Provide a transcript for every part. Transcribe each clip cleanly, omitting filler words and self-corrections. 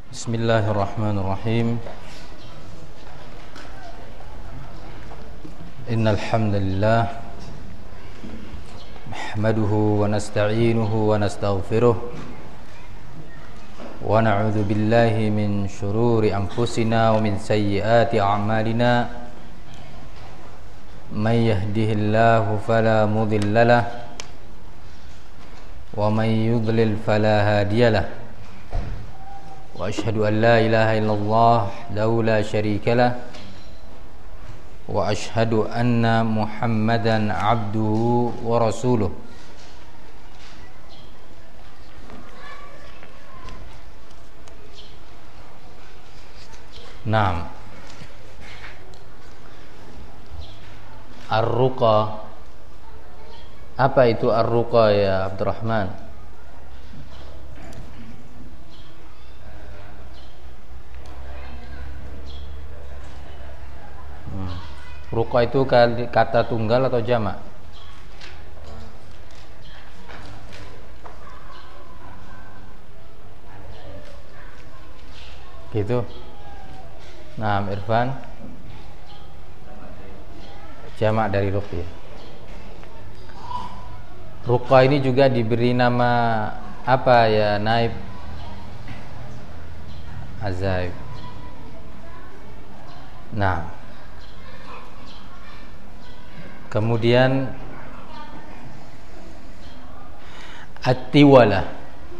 Bismillahirrahmanirrahim. Innal hamdalillah nahmaduhu wa nasta'inuhu wa nastaghfiruh wa na'udzu billahi min shururi anfusina wa min sayyiati a'malina. May yahdihillahu fala mudilla lahu wa may yudlil fala hadiya lahu. Wa ashhadu an la ilaha illallah wahdahu la syarika lah wa ashhadu anna Muhammadan abduhu wa rasuluh. Naam. Ar-ruqa. Apa itu ar-ruqa ya Abdurrahman? Ruqa itu kata tunggal atau jamak? Gitu. Nah, Irfan, jamak dari ruqyah. Ruqa ini juga diberi nama apa ya, Naib? Azaib. Nah, kemudian at-tiwalah.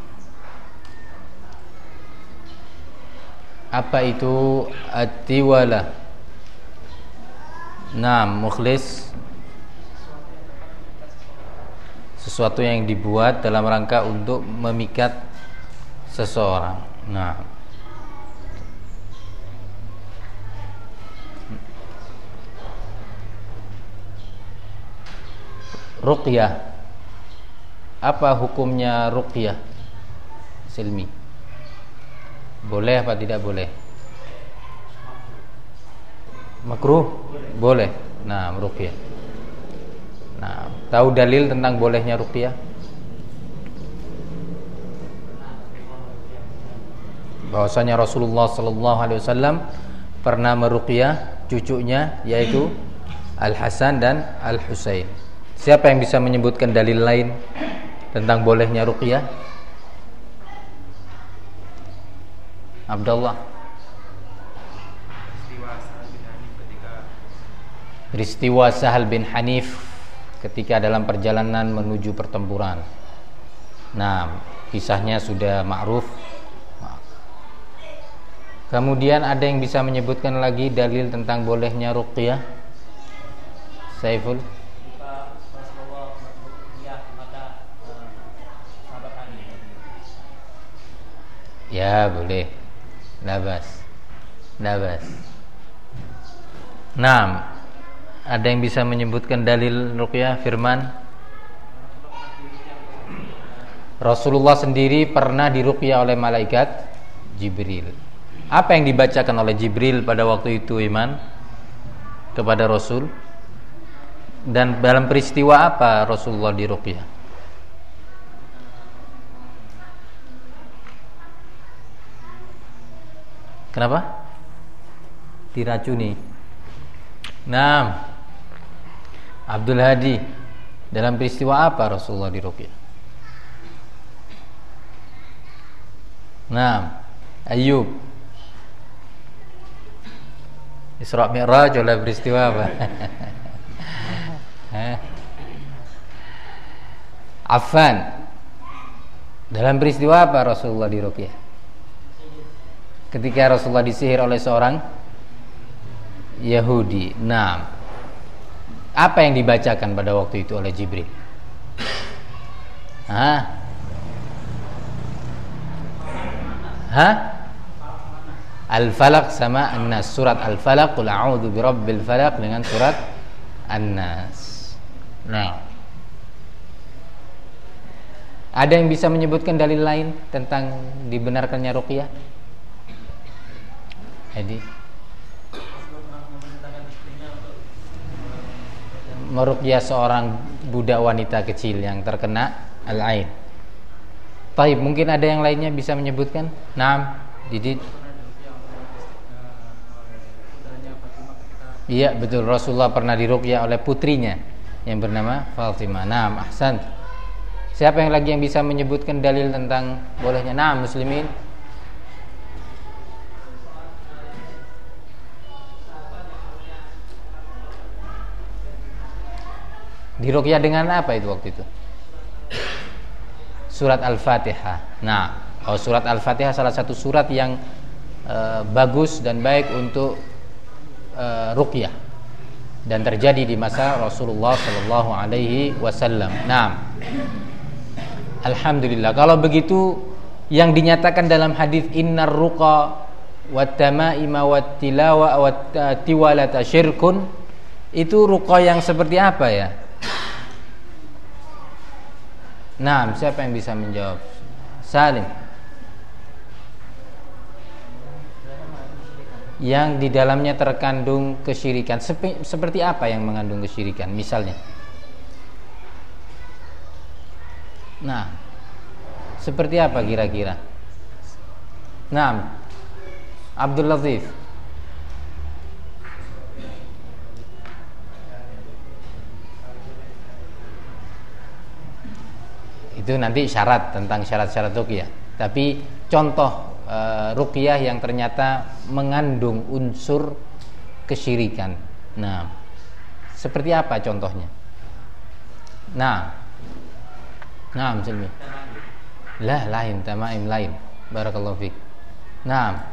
Apa itu at-tiwalah? Naam, Mukhlis. Sesuatu yang dibuat dalam rangka untuk memikat seseorang. Nah, ruqyah. Apa hukumnya ruqyah? Silmi. Boleh apa tidak boleh? Makruh? Boleh. Nah, ruqyah. Nah, tahu dalil tentang bolehnya ruqyah? Bahwasanya Rasulullah sallallahu alaihi wasallam pernah meruqyah cucunya yaitu Al-Hasan dan Al-Husain. Siapa yang bisa menyebutkan dalil lain tentang bolehnya ruqyah? Abdullah. Peristiwa Sahal bin Hanif ketika dalam perjalanan menuju pertempuran. Nah, kisahnya sudah ma'ruf. Kemudian ada yang bisa menyebutkan lagi dalil tentang bolehnya ruqyah? Saiful. Ya, boleh. Labas. Naam. Ada yang bisa menyebutkan dalil ruqyah? Firman. Rasulullah sendiri pernah diruqyah oleh malaikat Jibril. Apa yang dibacakan oleh Jibril pada waktu itu, Iman? Kepada Rasul? Dan dalam peristiwa apa Rasulullah diruqyah? Kenapa? Diracuni. Nah, Abdul Hadi, dalam peristiwa apa Rasulullah diruqyah? Nah, Ayub, Isra Mi'raj oleh peristiwa apa? Affan, dalam peristiwa apa Rasulullah diruqyah? Ketika Rasulullah disihir oleh seorang Yahudi. Nah, apa yang dibacakan pada waktu itu oleh Jibril? Al-Falaq sama An-Nas. Surat Al-Falaq, Qul a'udzu birabbil falaq, dengan surat An-Nas. Nah, ada yang bisa menyebutkan dalil lain tentang dibenarkannya ruqyah? Jadi meruqyah seorang budak wanita kecil yang terkena al-ain. Taib, mungkin ada yang lainnya bisa menyebutkan? Naam. Jadi iya betul, Rasulullah pernah diruqyah oleh putrinya yang bernama Fatimah. Naam, ahsan. Siapa yang lagi yang bisa menyebutkan dalil tentang bolehnya? Naam, muslimin. Diruqyah dengan apa itu waktu itu? Surat Al-Fatihah. Nah, surat Al-Fatihah salah satu surat yang bagus dan baik untuk ruqyah dan terjadi di masa Rasulullah sallallahu alaihi wasallam. Nah, alhamdulillah. Kalau begitu yang dinyatakan dalam hadis innar ruqa wat tamaima wat tilawa wat tiwalata syirkun, itu ruqa yang seperti apa ya? Nah, siapa yang bisa menjawab? Salim. Yang di dalamnya terkandung kesyirikan. Seperti apa yang mengandung kesyirikan? Misalnya. Nah, seperti apa kira-kira? Nah, Abdul Latif. Itu nanti syarat tentang syarat-syarat ruqyah. Tapi contoh ruqyah yang ternyata mengandung unsur kesyirikan. Nah, seperti apa contohnya? Nah, Muslimin. Lah, lain, tamaim lain. Barakallahu fiik. Nah.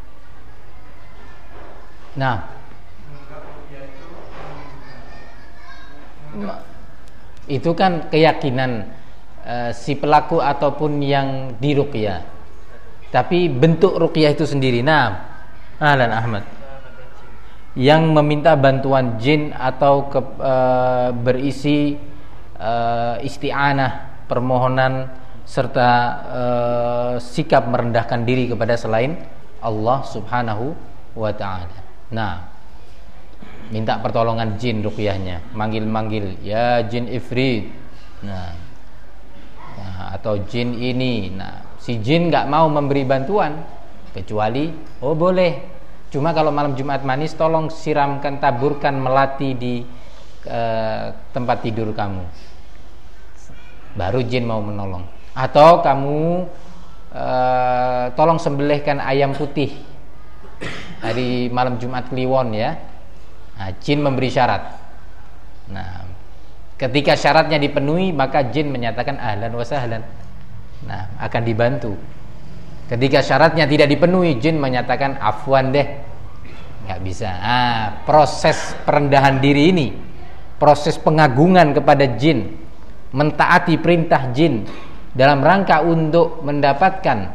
Itu kan keyakinan si pelaku ataupun yang diruqyah. Tapi bentuk ruqyah itu sendiri. Nah, Ahlan Ahmad. Yang meminta bantuan jin atau berisi isti'anah, permohonan serta sikap merendahkan diri kepada selain Allah Subhanahu wa taala. Nah, minta pertolongan jin ruqyahnya, manggil-manggil, ya jin ifrit. Nah, atau jin ini. Nah, si jin enggak mau memberi bantuan kecuali boleh. Cuma kalau malam Jumat manis tolong siramkan, taburkan melati di tempat tidur kamu. Baru jin mau menolong. Atau kamu tolong sembelihkan ayam putih hari malam Jumat Kliwon ya. Nah, jin memberi syarat. Nah, ketika syaratnya dipenuhi maka jin menyatakan ahlan wa sahlan. Nah, akan dibantu. Ketika syaratnya tidak dipenuhi, jin menyatakan afwan deh, nggak bisa. Proses perendahan diri ini, proses pengagungan kepada jin, mentaati perintah jin dalam rangka untuk mendapatkan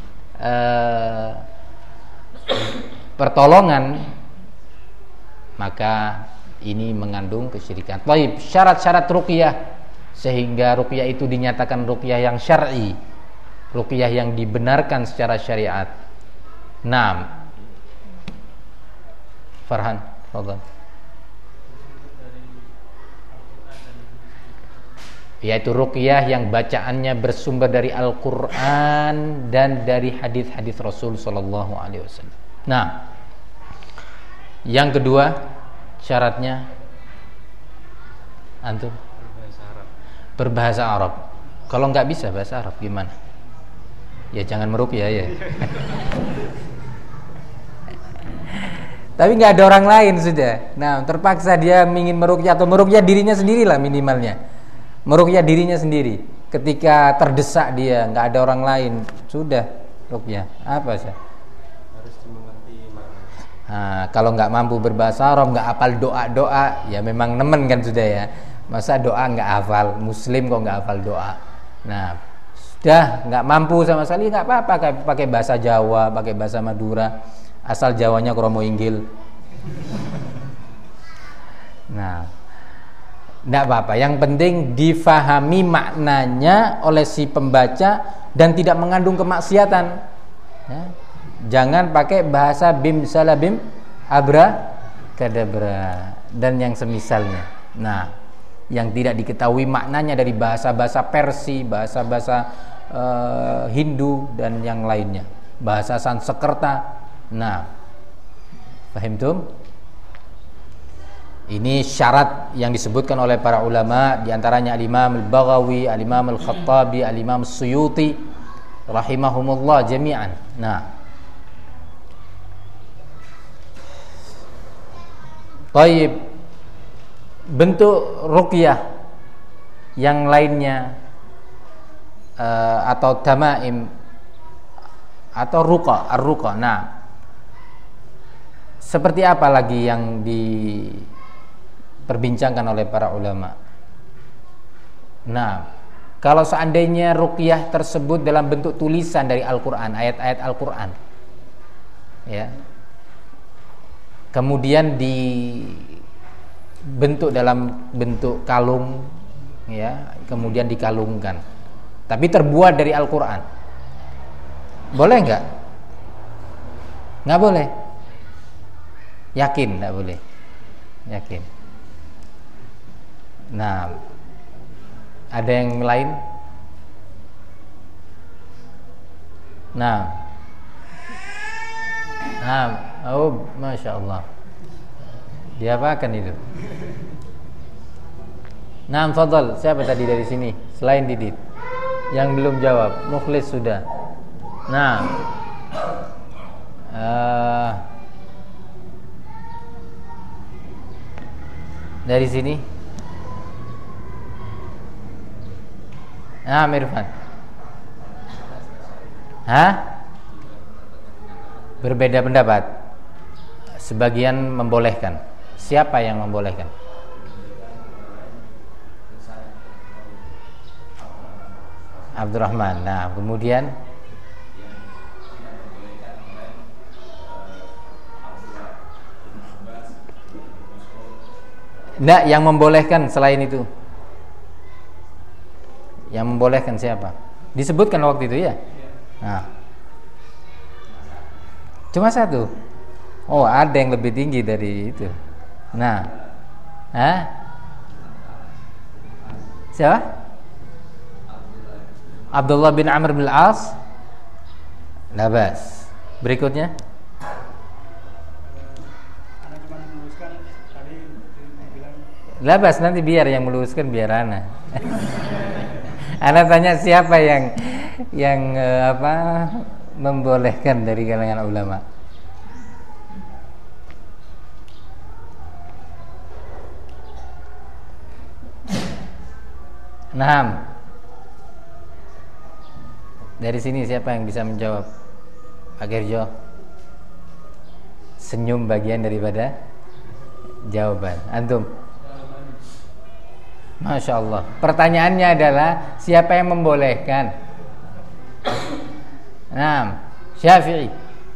pertolongan, maka ini mengandung kesyirikan. Baik, syarat-syarat ruqyah sehingga ruqyah itu dinyatakan ruqyah yang syar'i, ruqyah yang dibenarkan secara syariat. Naam. Farhan, fadhal. Yaitu ruqyah yang bacaannya bersumber dari Al-Qur'an dan dari hadis-hadis Rasul sallallahu alaihi wasallam. Nah, yang kedua syaratnya antum berbahasa Arab. Kalau nggak bisa bahasa Arab gimana? Ya jangan meruqyah ya. Tapi nggak ada orang lain sudah. Nah, terpaksa dia ingin meruqyah atau meruqyah dirinya sendirilah minimalnya. Meruqyah dirinya sendiri. Ketika terdesak dia, nggak ada orang lain, sudah ruqyah. Apa sih? Harus dimengerti makna. Nah, kalau nggak mampu berbahasa Arab, nggak hafal doa-doa, ya memang nemen kan sudah ya. Masa doa nggak hafal, Muslim kok nggak hafal doa. Nah, sudah nggak mampu sama sekali, nggak apa-apa, pakai bahasa Jawa, pakai bahasa Madura, asal Jawanya kromo inggil. Nah, nggak apa-apa. Yang penting difahami maknanya oleh si pembaca dan tidak mengandung kemaksiatan. Ya. Jangan pakai bahasa bim salabim abra kadabra dan yang semisalnya. Nah, yang tidak diketahui maknanya dari bahasa-bahasa Persia, bahasa-bahasa Hindu dan yang lainnya. bahasa Sanskerta. Nah, paham? Ini syarat yang disebutkan oleh para ulama, di antaranya Al-Imam Al-Baghawi, Al-Imam Al-Khattabi, Al-Imam Suyuti rahimahumullah jami'an. Nah, baik, bentuk ruqyah yang lainnya atau tamaim atau ruqa, ar-ruqa. Nah, seperti apa lagi yang diperbincangkan oleh para ulama? Nah, kalau seandainya ruqyah tersebut dalam bentuk tulisan dari Al-Qur'an, ayat-ayat Al-Qur'an, ya, kemudian dibentuk dalam bentuk kalung, ya, kemudian dikalungkan, tapi terbuat dari Al-Qur'an, boleh enggak? Enggak boleh. Yakin enggak boleh? Yakin. Nah, ada yang lain? Nah, oh, masya Allah. Diapakan itu? Nah, fadhal. Siapa tadi dari sini? Selain Didit, yang belum jawab. Mukhlis sudah. Nah, dari sini. Nah, Mirfan. Berbeda pendapat. Sebagian membolehkan. Siapa yang membolehkan? Abdurrahman. Nah, kemudian yang membolehkan selain itu. Yang membolehkan siapa? Disebutkan waktu itu ya? Nah. Cuma satu. Oh, ada yang lebih tinggi dari itu. Nah. Siapa? Abdullah bin Amr bin Al-As. Labas. Berikutnya. Labas, nanti biar yang meluruskan biar Ana. Ana tanya siapa yang membolehkan dari kalangan ulama. Naam. Dari sini siapa yang bisa menjawab? Pak Gerjo. Senyum bagian daripada jawaban. Antum. Masya Allah. Pertanyaannya adalah siapa yang membolehkan? Naam. Syafi'i.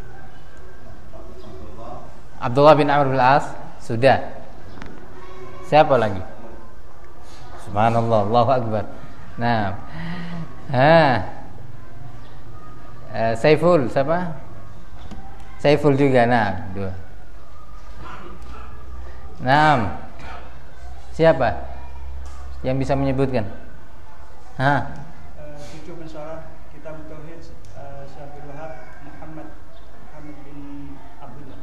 Abdullah bin Amr bin Al-As. Sudah. Siapa lagi? Subhanallah, Allahu Akbar. Nah, Saiful, siapa? Saiful juga. Nah, dua. Nah, siapa yang bisa menyebutkan? Cucu pensyarah kitab Tauhid Syekh Abdul Wahab Muhammad bin Abdullah.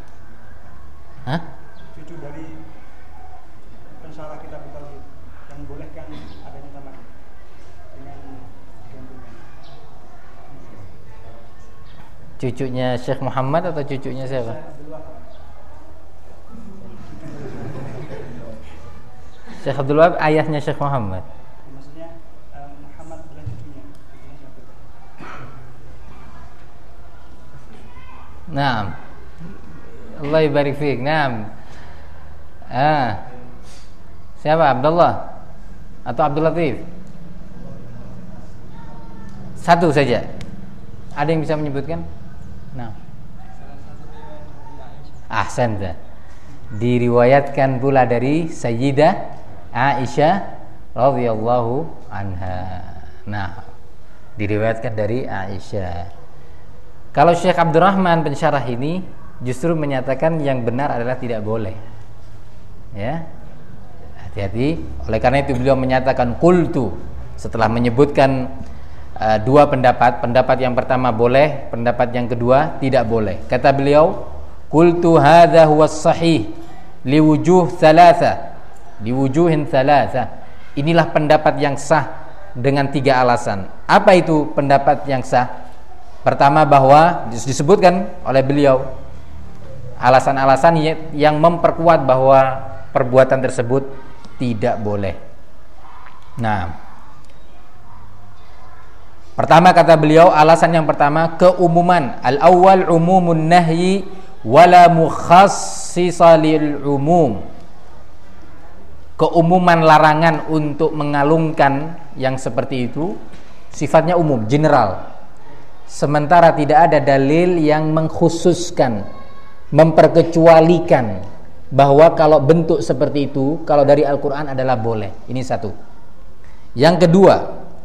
Cucu dari pensyarah kitab Tauhid yang membolehkan adanya tamak dengan gandungan. Cucunya Syekh Muhammad atau cucunya siapa? Syekh Abdul Wahab ayahnya Syekh Muhammad. Maksudnya Muhammad adalah cucunya. Naam. Allah barik fiik. Naam. Siapa? Abdullah atau Abdul Latif? Satu saja. Ada yang bisa menyebutkan? Nah. Ahsanta. Diriwayatkan pula dari Sayyidah Aisyah radhiyallahu anha. Nah, diriwayatkan dari Aisyah. Kalau Syekh Abdurrahman pensyarah ini justru menyatakan yang benar adalah tidak boleh. Ya. Hati-hati. Oleh karena itu beliau menyatakan qultu setelah menyebutkan dua pendapat yang pertama boleh, pendapat yang kedua tidak boleh. Kata beliau, qultu hadza huwas sahih liwujuhin thalatha. Inilah pendapat yang sah dengan 3 alasan. Apa itu pendapat yang sah? Pertama, bahwa disebutkan oleh beliau alasan-alasan yang memperkuat bahwa perbuatan tersebut tidak boleh. Nah, pertama kata beliau, alasan yang pertama keumuman. Al-awwal umumun nahyi wala mukhassisa lil umum. Keumuman larangan untuk mengalungkan yang seperti itu sifatnya umum, general. Sementara tidak ada dalil yang mengkhususkan, memperkecualikan bahwa kalau bentuk seperti itu kalau dari Al-Qur'an adalah boleh. Ini satu. Yang kedua,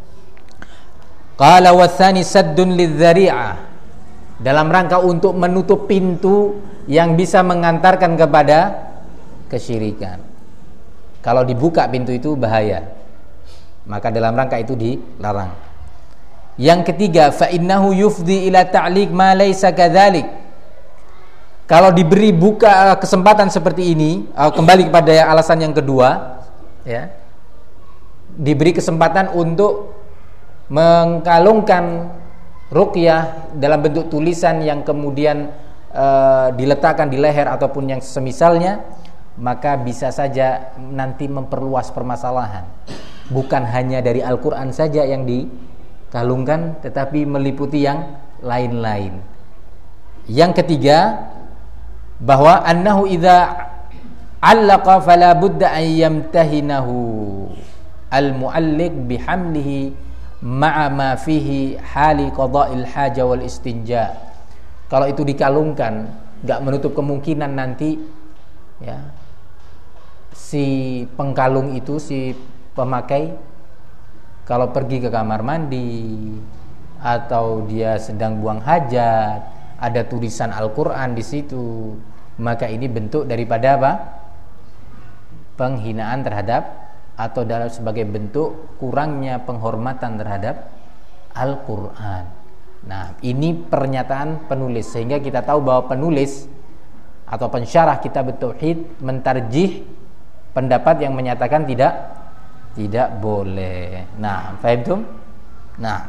qala watsani saddun lidzari'ah, dalam rangka untuk menutup pintu yang bisa mengantarkan kepada kesyirikan. Kalau dibuka pintu itu bahaya, maka dalam rangka itu dilarang. Yang ketiga, fa innahu yufdi ila ta'liq ma laysa kadzalik. Kalau diberi buka kesempatan seperti ini, kembali kepada alasan yang kedua, ya. Diberi kesempatan untuk mengkalungkan ruqyah dalam bentuk tulisan yang kemudian diletakkan di leher ataupun yang semisalnya, maka bisa saja nanti memperluas permasalahan. Bukan hanya dari Al-Qur'an saja yang dikalungkan, tetapi meliputi yang lain-lain. Yang ketiga, bahwa annahu idza 'allaqa fala budda an yamtahinahu al-mu'alliq bihamlihi ma'a ma fihi hali qada'il haja wal istinja. Kalau itu dikalungkan, enggak menutup kemungkinan nanti, ya, si pengkalung itu, si pemakai, kalau pergi ke kamar mandi atau dia sedang buang hajat, ada tulisan Al-Qur'an di situ, maka ini bentuk daripada apa? Penghinaan terhadap, atau dalam sebagai bentuk kurangnya penghormatan terhadap Al-Qur'an. Nah, ini pernyataan penulis, sehingga kita tahu bahwa penulis atau pensyarah kitab tauhid mentarjih pendapat yang menyatakan tidak boleh. Nah, paham? Nah,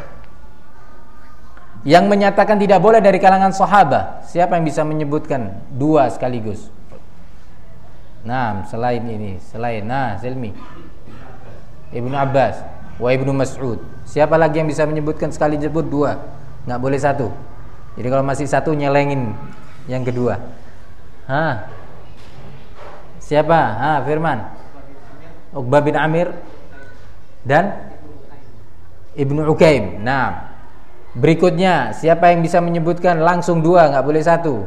yang menyatakan tidak boleh dari kalangan sahabat, siapa yang bisa menyebutkan 2 sekaligus? Nah, selain ini, Silmi, Ibnu Abbas, wa Ibnu Mas'ud. Siapa lagi yang bisa menyebutkan sekali sebut 2? Enggak boleh 1. Jadi kalau masih 1 nyelengin yang kedua. Siapa? Firman. Uqbah bin Amir dan Ibnu Ukaim. Nah, berikutnya siapa yang bisa menyebutkan langsung 2, enggak boleh 1?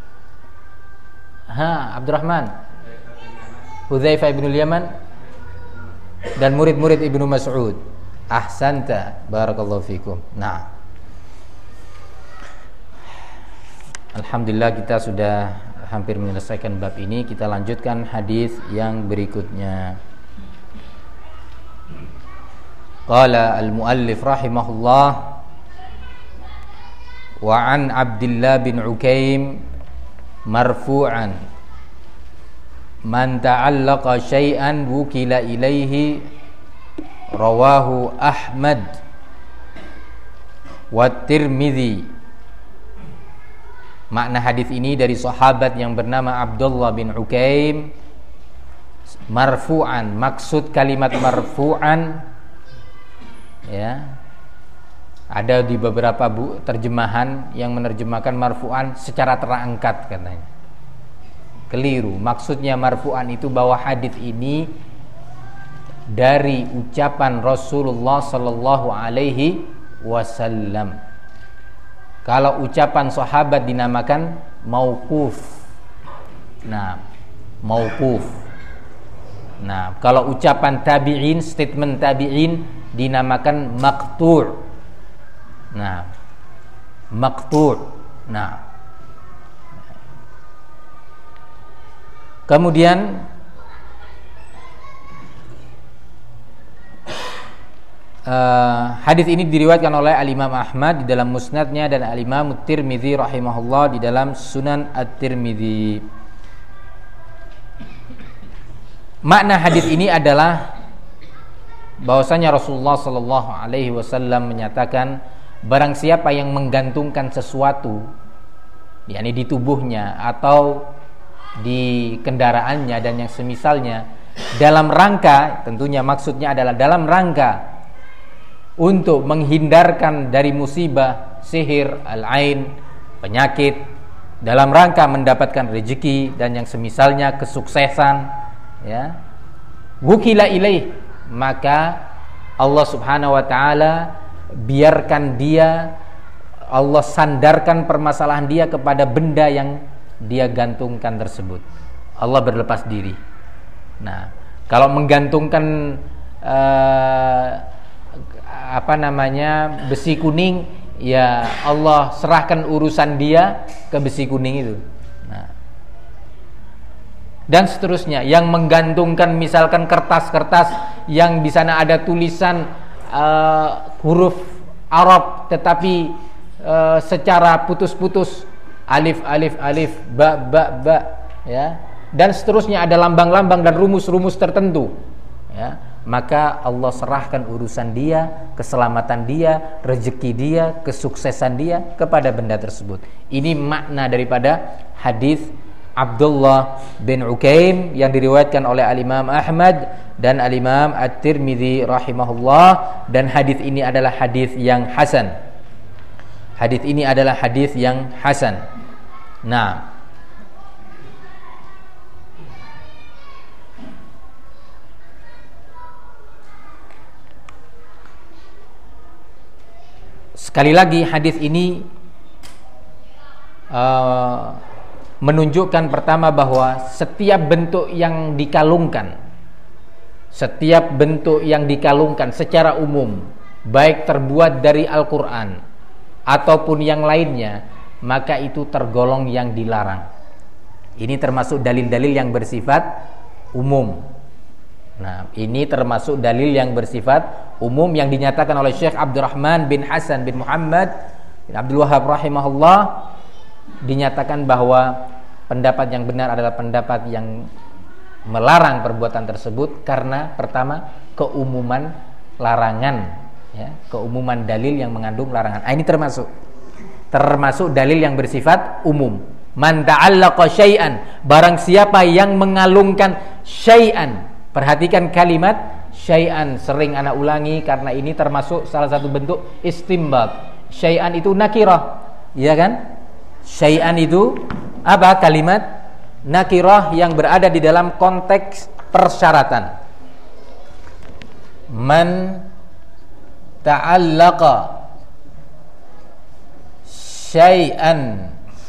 Abdurrahman, Hudzaifah bin Yaman dan murid-murid Ibnu Mas'ud. Ahsanta, barakallahu fikum. Nah, alhamdulillah kita sudah hampir menyelesaikan bab ini. Kita lanjutkan hadis yang berikutnya. Qala al-muallif rahimahullah, wa an Abdullah bin Ukaim marfu'an, man ta'allaqa syai'an wukila ilaihi, rawahu Ahmad wa Tirmidzi. Makna hadis ini dari sahabat yang bernama Abdullah bin Ukaim, marfu'an. Maksud kalimat marfu'an, ya, ada di beberapa terjemahan yang menerjemahkan marfu'an secara terangkat katanya. Keliru. Maksudnya marfu'an itu bahwa hadis ini dari ucapan Rasulullah sallallahu alaihi wasallam. Kalau ucapan sahabat dinamakan mauquf. Nah, mauquf. Nah, kalau ucapan tabi'in, statement tabi'in dinamakan maqtu'. Nah, maqtu'. Nah, kemudian Hadis ini diriwayatkan oleh Al-Imam Ahmad di dalam Musnadnya dan Al-Imam Tirmidzi rahimahullah di dalam Sunan At-Tirmidzi. Makna hadis ini adalah bahwasanya Rasulullah sallallahu alaihi wasallam menyatakan, barang siapa yang menggantungkan sesuatu, yakni di tubuhnya atau di kendaraannya dan yang semisalnya, dalam rangka, tentunya maksudnya adalah dalam rangka untuk menghindarkan dari musibah, sihir, al-ain, penyakit, dalam rangka mendapatkan rezeki dan yang semisalnya, kesuksesan, ya, wukila ilaih, maka Allah subhanahu wa ta'ala biarkan dia, Allah sandarkan permasalahan dia kepada benda yang dia gantungkan tersebut. Allah berlepas diri. Nah, kalau menggantungkan besi kuning, ya Allah serahkan urusan dia ke besi kuning itu. Nah, dan seterusnya, yang menggantungkan misalkan kertas-kertas yang di sana ada tulisan huruf Arab tetapi secara putus-putus, alif alif alif, ba ba ba, ya, dan seterusnya, ada lambang-lambang dan rumus-rumus tertentu, ya, maka Allah serahkan urusan dia, keselamatan dia, rezeki dia, kesuksesan dia kepada benda tersebut. Ini makna daripada hadis Abdullah bin Ukaim yang diriwayatkan oleh Al-Imam Ahmad dan Al-Imam At-Tirmidzi rahimahullah, dan hadis ini adalah hadis yang hasan. Hadis ini adalah hadis yang hasan. Nah, sekali lagi hadis ini menunjukkan pertama bahwa setiap bentuk yang dikalungkan, secara umum, baik terbuat dari Al-Quran ataupun yang lainnya, maka itu tergolong yang dilarang. Ini termasuk dalil-dalil yang bersifat umum. Nah, ini termasuk dalil yang bersifat umum yang dinyatakan oleh Syekh Abdurrahman bin Hasan bin Muhammad bin Abdul Wahhab rahimahullah, dinyatakan bahwa pendapat yang benar adalah pendapat yang melarang perbuatan tersebut karena pertama keumuman larangan, ya, keumuman dalil yang mengandung larangan. Ini termasuk dalil yang bersifat umum. Man ta'allaqa syai'an, barang siapa yang mengalungkan syai'an. Perhatikan kalimat syai'an, sering ana ulangi karena ini termasuk salah satu bentuk istinbat. Syai'an itu nakirah, iya kan? Syai'an itu apa? Kalimat nakirah yang berada di dalam konteks persyaratan. Man ta'allaqa syai'an.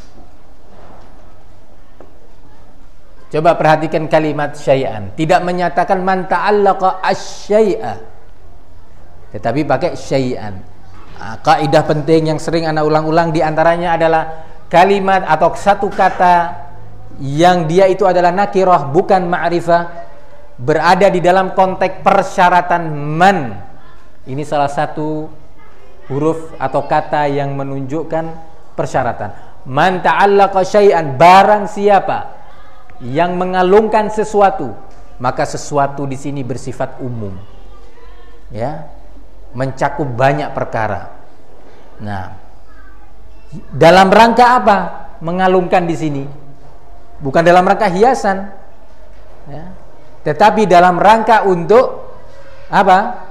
Coba perhatikan kalimat syai'an. Tidak menyatakan man ta'allaqa asy-syai'a, tetapi pakai syai'an. Kaidah penting yang sering ana ulang-ulang diantaranya adalah kalimat atau satu kata yang dia itu adalah nakirah bukan ma'rifah, berada di dalam konteks persyaratan man. Ini salah satu huruf atau kata yang menunjukkan persyaratan. Man ta'allaqa syai'an, barang siapa yang mengalungkan sesuatu, maka sesuatu di sini bersifat umum, ya, mencakup banyak perkara. Nah, dalam rangka apa mengalungkan di sini? Bukan dalam rangka hiasan, ya, tetapi dalam rangka untuk apa?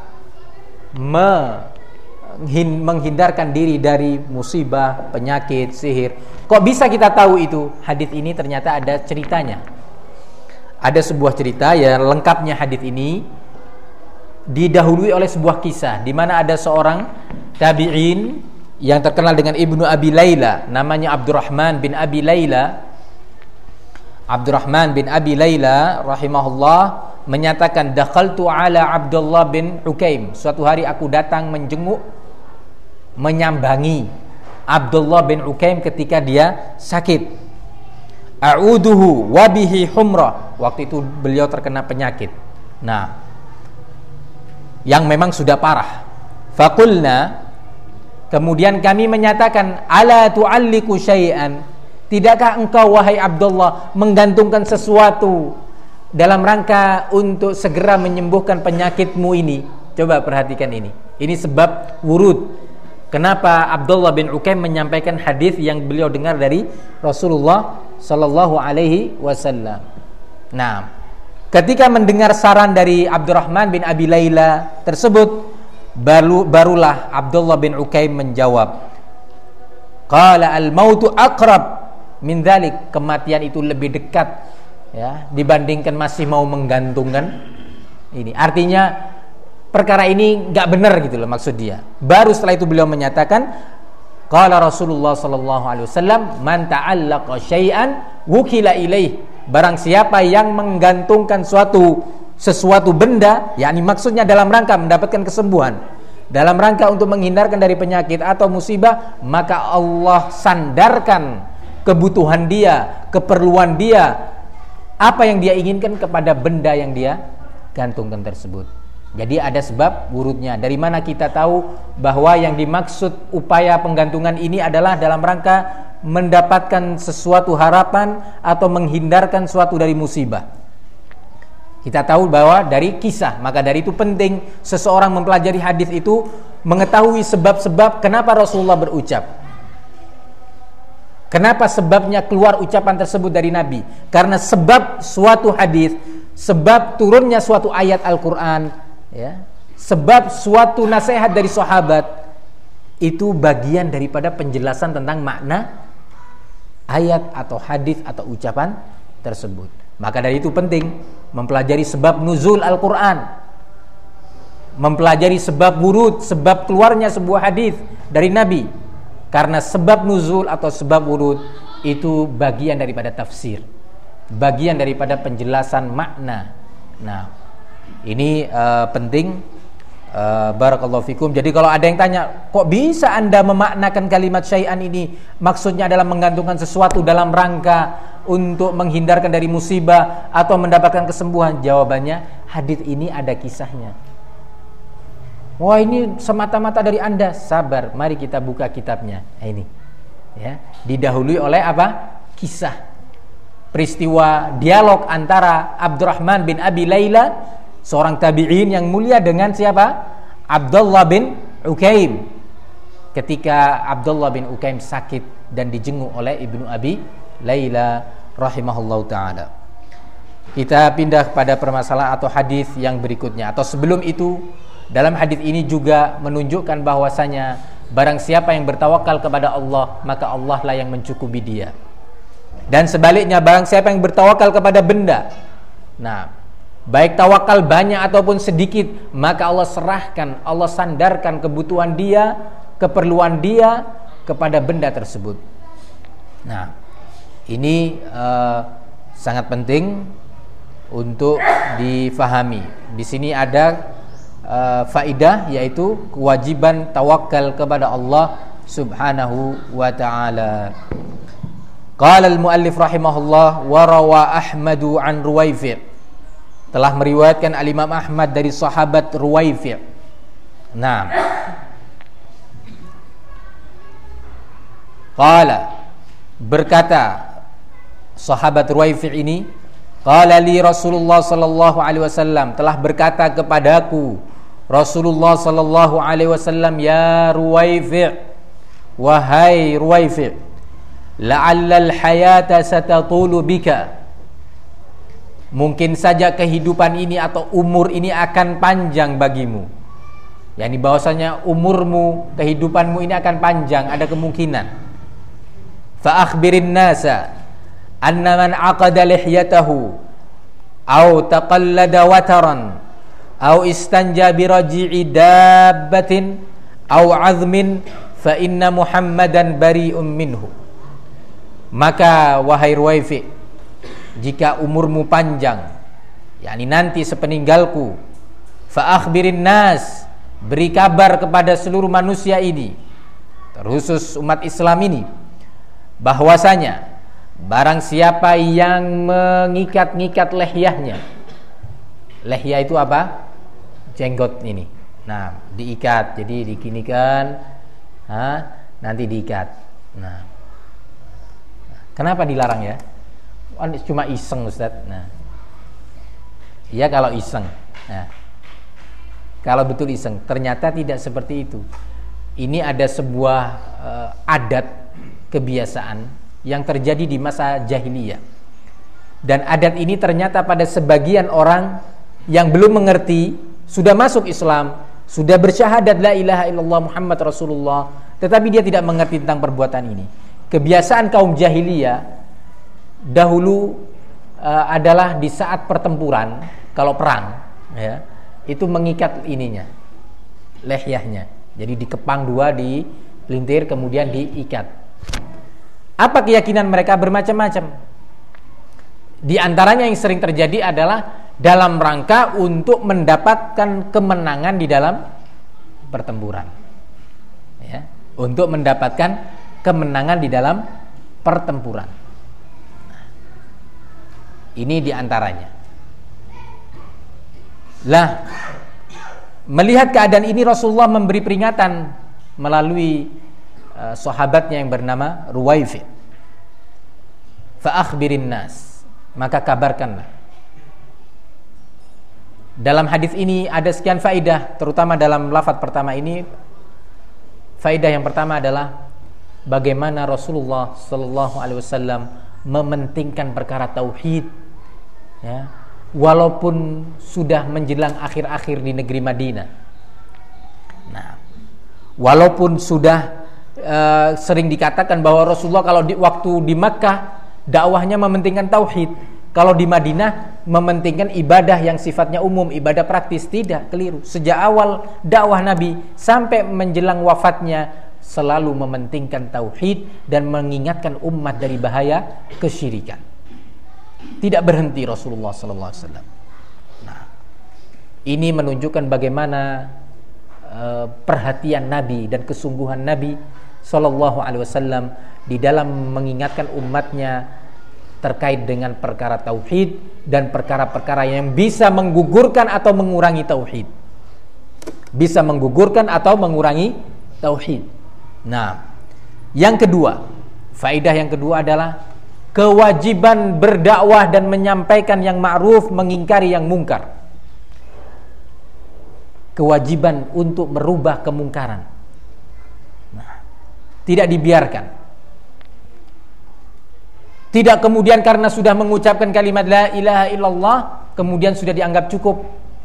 Menghindarkan diri dari musibah, penyakit, sihir. Kok bisa kita tahu itu? Hadis ini ternyata ada ceritanya. Ada sebuah cerita, ya, lengkapnya hadis ini didahului oleh sebuah kisah di mana ada seorang tabi'in yang terkenal dengan Ibnu Abi Layla, namanya Abdurrahman bin Abi Layla. Abdurrahman bin Abi Layla rahimahullah menyatakan, dakhaltu ala Abdullah bin Ukaim. Suatu hari aku datang menjenguk, menyambangi Abdullah bin Ukaim ketika dia sakit. A'uduhu wa bihi humrah. Waktu itu beliau terkena penyakit, nah, yang memang sudah parah, Faqulna, kemudian kami menyatakan, ala tu'alliku syai'an, tidakkah engkau wahai Abdullah menggantungkan sesuatu dalam rangka untuk segera menyembuhkan penyakitmu ini? Coba perhatikan ini. Ini sebab wurud. Kenapa Abdullah bin Ukaim menyampaikan hadis yang beliau dengar dari Rasulullah sallallahu alaihi wasallam. Nah, ketika mendengar saran dari Abdurrahman bin Abi Laila tersebut, barulah Abdullah bin Ukaim menjawab, qala al-mautu aqrab min dzalik, kematian itu lebih dekat ya dibandingkan masih mau menggantungkan ini. Artinya perkara ini enggak benar gitu loh maksud dia. Baru setelah itu beliau menyatakan, qala Rasulullah sallallahu alaihi wasallam, man ta'allaqa syai'an wukila ilaih, barang siapa yang menggantungkan sesuatu benda, yakni maksudnya dalam rangka mendapatkan kesembuhan, dalam rangka untuk menghindarkan dari penyakit atau musibah, maka Allah sandarkan kebutuhan dia, keperluan dia, apa yang dia inginkan kepada benda yang dia gantungkan tersebut. Jadi ada sebab wurudnya. Dari mana kita tahu bahwa yang dimaksud upaya penggantungan ini adalah dalam rangka mendapatkan sesuatu harapan atau menghindarkan suatu dari musibah? Kita tahu bahwa dari kisah, maka dari itu penting seseorang mempelajari hadis itu, mengetahui sebab-sebab kenapa Rasulullah berucap. Kenapa sebabnya keluar ucapan tersebut dari Nabi? Karena sebab suatu hadis, sebab turunnya suatu ayat Al-Quran, ya, sebab suatu nasihat dari sahabat, itu bagian daripada penjelasan tentang makna ayat atau hadis atau ucapan tersebut. Maka dari itu penting mempelajari sebab nuzul Al-Quran, mempelajari sebab wurud, sebab keluarnya sebuah hadis dari Nabi. Karena sebab nuzul atau sebab wurud itu bagian daripada tafsir, bagian daripada penjelasan makna. Nah, ini penting. Barakallahu fikum. Jadi kalau ada yang tanya, kok bisa anda memaknakan kalimat syai'an ini maksudnya adalah menggantungkan sesuatu dalam rangka untuk menghindarkan dari musibah atau mendapatkan kesembuhan? Jawabannya, hadis ini ada kisahnya. Wah, ini semata-mata dari anda. Sabar, mari kita buka kitabnya. Nah, ini ya, didahului oleh apa? Kisah, peristiwa dialog antara Abdurrahman bin Abi Laila, seorang tabi'in yang mulia, dengan siapa? Abdullah bin Ukaim. Ketika Abdullah bin Ukaim sakit dan dijenguk oleh Ibnu Abi Laila rahimahullahu ta'ala. Kita pindah pada permasalahan atau hadis yang berikutnya. Atau sebelum itu, dalam hadis ini juga menunjukkan bahwasanya barang siapa yang bertawakal kepada Allah, maka Allah lah yang mencukupi dia. Dan sebaliknya, barang siapa yang bertawakal kepada benda, nah, baik tawakal banyak ataupun sedikit, maka Allah serahkan, Allah sandarkan kebutuhan dia, keperluan dia kepada benda tersebut. Nah, ini sangat penting untuk difahami. Di sini ada faidah, yaitu kewajiban tawakal kepada Allah Subhanahu wa ta'ala. Qala al-muallif rahimahullah, wa rawa Ahmadu an Ruwaifi', telah meriwayatkan al-Imam Ahmad dari sahabat Ruwaifi'. Nah, qala, berkata sahabat Ruwaifi' ini, qala li Rasulullah sallallahu alaihi wasallam, telah berkata kepadaku Rasulullah sallallahu alaihi wasallam, ya Ruwaifi', wahai Ruwaifi', la'allal hayata satatulu bika, mungkin saja kehidupan ini atau umur ini akan panjang bagimu. Yani bahwasanya umurmu, kehidupanmu ini akan panjang, ada kemungkinan. Fa akhbirin nasa anna man aqada lihyatahu aw taqallada wataran aw istanja bi raji'i dabbatin aw 'azmin fa inna Muhammadan bari'un minhu. Maka wahai Ruwaifi', jika umurmu panjang, yakni nanti sepeninggalku, fa akhbirin nas, beri kabar kepada seluruh manusia ini, terkhusus umat Islam ini, bahwasanya barang siapa yang mengikat-ngikat lehyahnya. Lehya itu apa? Jenggot ini, Nah, diikat. Jadi dikinikan, nanti diikat. Nah, kenapa dilarang ya? Cuma iseng, Ustaz. Nah, iya kalau iseng. Nah, kalau betul iseng, ternyata tidak seperti itu. Ini ada sebuah adat kebiasaan yang terjadi di masa jahiliyah. Dan adat ini ternyata pada sebagian orang yang belum mengerti, sudah masuk Islam, sudah bersyahadat la ilaha illallah Muhammad Rasulullah, tetapi dia tidak mengerti tentang perbuatan ini. Kebiasaan kaum jahiliyah dahulu adalah di saat pertempuran, kalau perang, ya, itu mengikat ininya, lehyahnya. Jadi dikepang dua, dipelintir, kemudian diikat. Apa keyakinan mereka? Bermacam-macam. Di antaranya yang sering terjadi adalah dalam rangka untuk mendapatkan kemenangan di dalam pertempuran, ya, untuk mendapatkan kemenangan di dalam pertempuran. Ini di antaranya. Lah, melihat keadaan ini Rasulullah memberi peringatan melalui sahabatnya yang bernama Ruwaifi. Fa akhbirin nas, maka kabarkanlah. Dalam hadis ini ada sekian faedah, terutama dalam lafaz pertama ini. Faedah yang pertama adalah bagaimana Rasulullah sallallahu alaihi wasallam mementingkan perkara tauhid, ya, walaupun sudah menjelang akhir-akhir di negeri Madinah. Nah, walaupun sudah sering dikatakan bahwa Rasulullah kalau waktu di Makkah dakwahnya mementingkan tauhid, kalau di Madinah mementingkan ibadah yang sifatnya umum, ibadah praktis. Tidak, keliru. Sejak awal dakwah Nabi sampai menjelang wafatnya selalu mementingkan tauhid dan mengingatkan umat dari bahaya kesyirikan. Tidak berhenti Rasulullah sallallahu alaihi wasallam. Nah, ini menunjukkan bagaimana perhatian Nabi dan kesungguhan Nabi sallallahu alaihi wasallam di dalam mengingatkan umatnya terkait dengan perkara tauhid dan perkara-perkara yang bisa menggugurkan atau mengurangi tauhid. Bisa menggugurkan atau mengurangi tauhid. Nah, yang kedua, faedah yang kedua adalah kewajiban berdakwah dan menyampaikan yang ma'ruf, mengingkari yang mungkar. Kewajiban untuk merubah kemungkaran. Nah, tidak dibiarkan. Tidak kemudian karena sudah mengucapkan kalimat la ilaha illallah kemudian sudah dianggap cukup.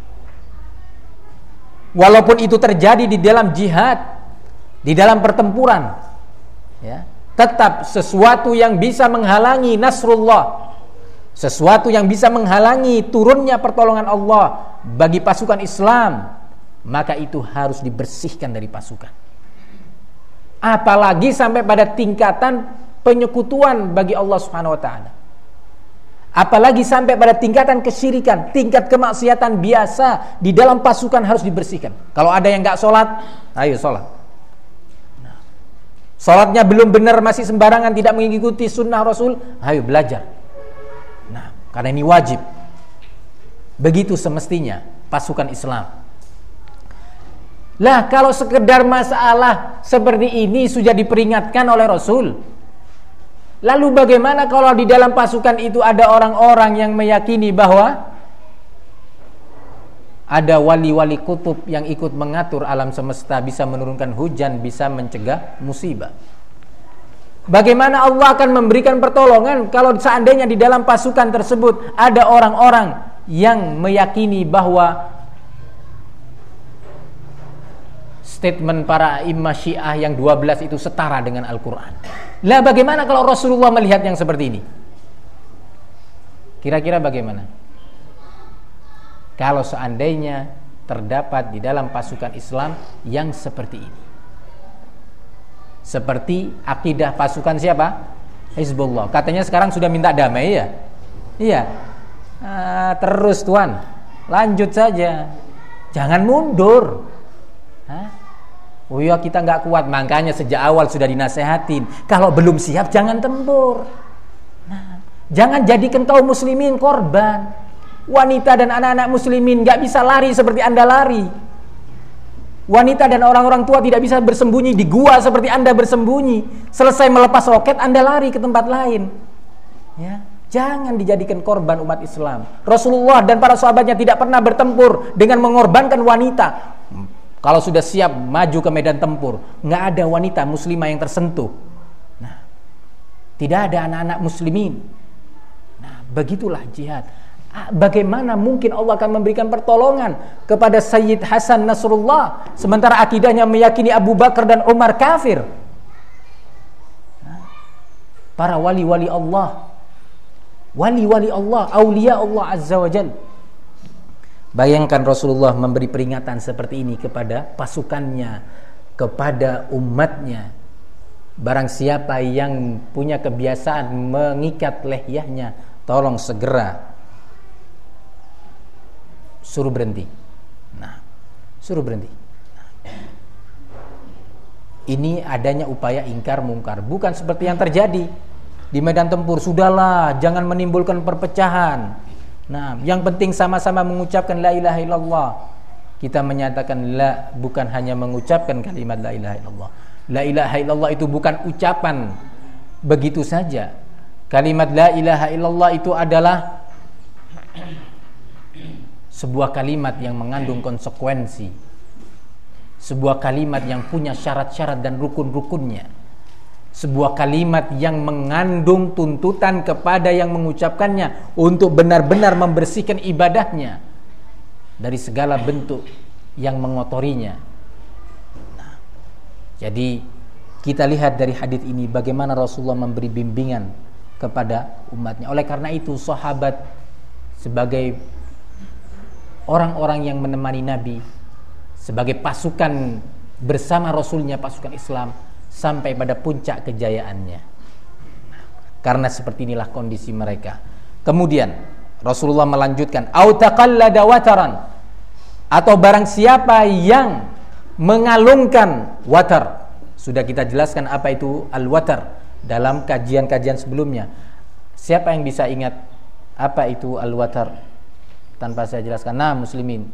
Walaupun itu terjadi di dalam jihad, di dalam pertempuran, ya, tetap sesuatu yang bisa menghalangi nasrullah, sesuatu yang bisa menghalangi turunnya pertolongan Allah bagi pasukan Islam, maka itu harus dibersihkan dari pasukan. Apalagi sampai pada tingkatan penyekutuan bagi Allah Subhanahu wa taala. Apalagi sampai pada tingkatan kesyirikan, tingkat kemaksiatan biasa di dalam pasukan harus dibersihkan. Kalau ada yang enggak sholat, ayo sholat. Nah, sholatnya belum benar, masih sembarangan, tidak mengikuti sunnah Rasul, ayo belajar. Nah, karena ini wajib. Begitu semestinya pasukan Islam. Lah, kalau sekedar masalah seperti ini sudah diperingatkan oleh Rasul, lalu bagaimana kalau di dalam pasukan itu ada orang-orang yang meyakini bahwa ada wali-wali kutub yang ikut mengatur alam semesta, bisa menurunkan hujan, bisa mencegah musibah? Bagaimana Allah akan memberikan pertolongan kalau seandainya di dalam pasukan tersebut ada orang-orang yang meyakini bahwa statement para imam Syiah yang 12 itu setara dengan Al-Quran? Lah bagaimana kalau Rasulullah melihat yang seperti ini? Kira-kira bagaimana? Kalau seandainya terdapat di dalam pasukan Islam yang seperti ini, seperti akidah pasukan siapa? Hizbullah. Katanya sekarang sudah minta damai, ya? Iya. Terus Tuan, lanjut saja, jangan mundur. Oh ya, kita nggak kuat, makanya sejak awal sudah dinasehatin, kalau belum siap jangan tempur. Nah, jangan jadikan kaum muslimin korban. Wanita dan anak-anak muslimin nggak bisa lari seperti Anda lari. Wanita dan orang-orang tua tidak bisa bersembunyi di gua seperti Anda bersembunyi. Selesai melepas roket, Anda lari ke tempat lain. Ya, jangan dijadikan korban umat Islam. Rasulullah dan para sahabatnya tidak pernah bertempur dengan mengorbankan wanita. Kalau sudah siap maju ke medan tempur, nggak ada wanita muslimah yang tersentuh. Nah, tidak ada anak-anak muslimin. Nah, begitulah jihad. Bagaimana mungkin Allah akan memberikan pertolongan kepada Sayyid Hasan Nasrullah sementara akidahnya meyakini Abu Bakar dan Umar kafir? Para wali-wali Allah, aulia Allah Azza wa Jalla. Bayangkan Rasulullah memberi peringatan seperti ini kepada pasukannya, kepada umatnya. Barang siapa yang punya kebiasaan mengikat lehyahnya, tolong segera suruh berhenti. Nah, suruh berhenti. Nah, ini adanya upaya ingkar mungkar, bukan seperti yang terjadi di medan tempur. Sudahlah, jangan menimbulkan perpecahan. Nah, yang penting sama-sama mengucapkan la ilaha illallah. Kita menyatakan la, bukan hanya mengucapkan kalimat la ilaha illallah. La ilaha illallah itu bukan ucapan begitu saja. Kalimat la ilaha illallah itu adalah sebuah kalimat yang mengandung konsekuensi, sebuah kalimat yang punya syarat-syarat dan rukun-rukunnya, sebuah kalimat yang mengandung tuntutan kepada yang mengucapkannya untuk benar-benar membersihkan ibadahnya dari segala bentuk yang mengotorinya. Nah, jadi kita lihat dari hadis ini bagaimana Rasulullah memberi bimbingan kepada umatnya. Oleh karena itu sahabat sebagai orang-orang yang menemani Nabi, sebagai pasukan bersama Rasulnya, pasukan Islam, sampai pada puncak kejayaannya. Karena seperti inilah kondisi mereka. Kemudian Rasulullah melanjutkan, au taqallada wataran, atau barang siapa yang mengalungkan watar. Sudah kita jelaskan apa itu al-watar dalam kajian-kajian sebelumnya. Siapa yang bisa ingat apa itu al-watar tanpa saya jelaskan? Nah, muslimin.